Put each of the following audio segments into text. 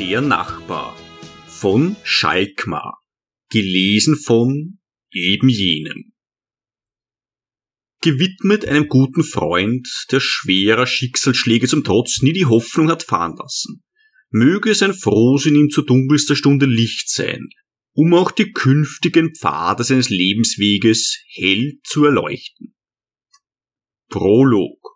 Der Nachbar von Schalkmar, gelesen von eben jenem. Gewidmet einem guten Freund, der schwerer Schicksalsschläge zum Trotz nie die Hoffnung hat fahren lassen, möge sein Frohsinn ihm zu dunkelster Stunde Licht sein, um auch die künftigen Pfade seines Lebensweges hell zu erleuchten. Prolog.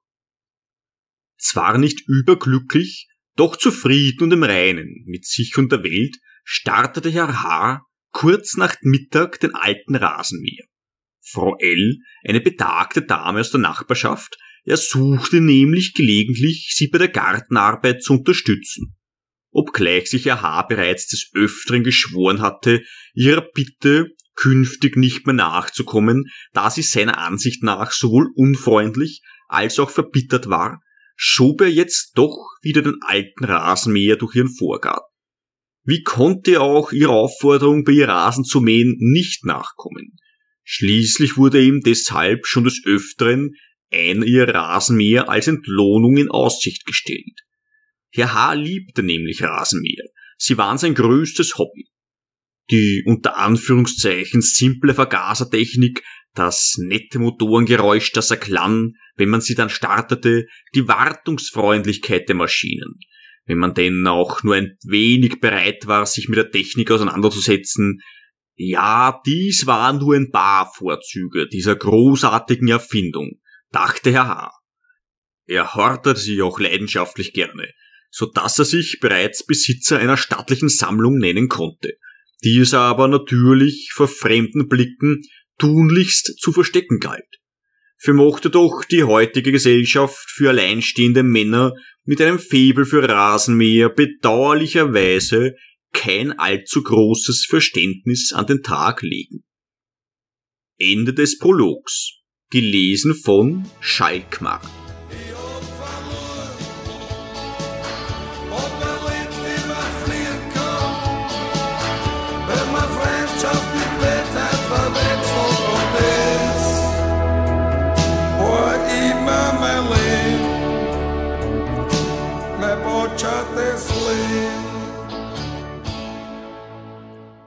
Zwar nicht überglücklich, doch zufrieden und im Reinen mit sich und der Welt, startete Herr H. kurz nach Mittag den alten Rasenmäher. Frau L., eine betagte Dame aus der Nachbarschaft, ersuchte nämlich gelegentlich, sie bei der Gartenarbeit zu unterstützen. Obgleich sich Herr H. bereits des Öfteren geschworen hatte, ihrer Bitte künftig nicht mehr nachzukommen, da sie seiner Ansicht nach sowohl unfreundlich als auch verbittert war, schob er jetzt doch wieder den alten Rasenmäher durch ihren Vorgarten. Wie konnte er auch ihrer Aufforderung, bei ihr Rasen zu mähen, nicht nachkommen? Schließlich wurde ihm deshalb schon des Öfteren einer ihrer Rasenmäher als Entlohnung in Aussicht gestellt. Herr H. liebte nämlich Rasenmäher. Sie waren sein größtes Hobby. Die unter Anführungszeichen simple Vergasertechnik, das nette Motorengeräusch, das erklang, wenn man sie dann startete, die Wartungsfreundlichkeit der Maschinen. Wenn man denn auch nur ein wenig bereit war, sich mit der Technik auseinanderzusetzen, ja, dies waren nur ein paar Vorzüge dieser großartigen Erfindung, dachte Herr H. Er hortete sie auch leidenschaftlich gerne, so dass er sich bereits Besitzer einer stattlichen Sammlung nennen konnte, die es aber natürlich vor fremden Blicken tunlichst zu verstecken galt. Vermochte doch die heutige Gesellschaft für alleinstehende Männer mit einem Faible für Rasenmäher bedauerlicherweise kein allzu großes Verständnis an den Tag legen. Ende des Prologs. Gelesen von Schalkmar.